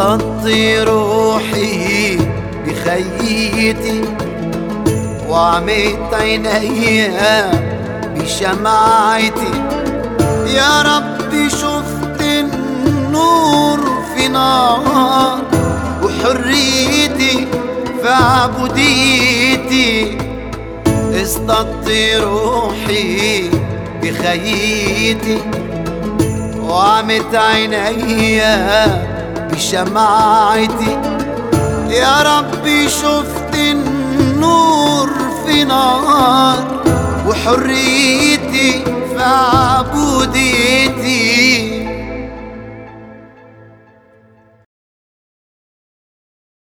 اصطدت روحي بخيتي وعميت عيني بشمعتي. يا ربي شفت النور في نار وحريتي في عبوديتي. اصطدت روحي بخيتي وعمت عيني بشمعتي. يا ربي شفت النور في نار وحريتي في عبوديتي.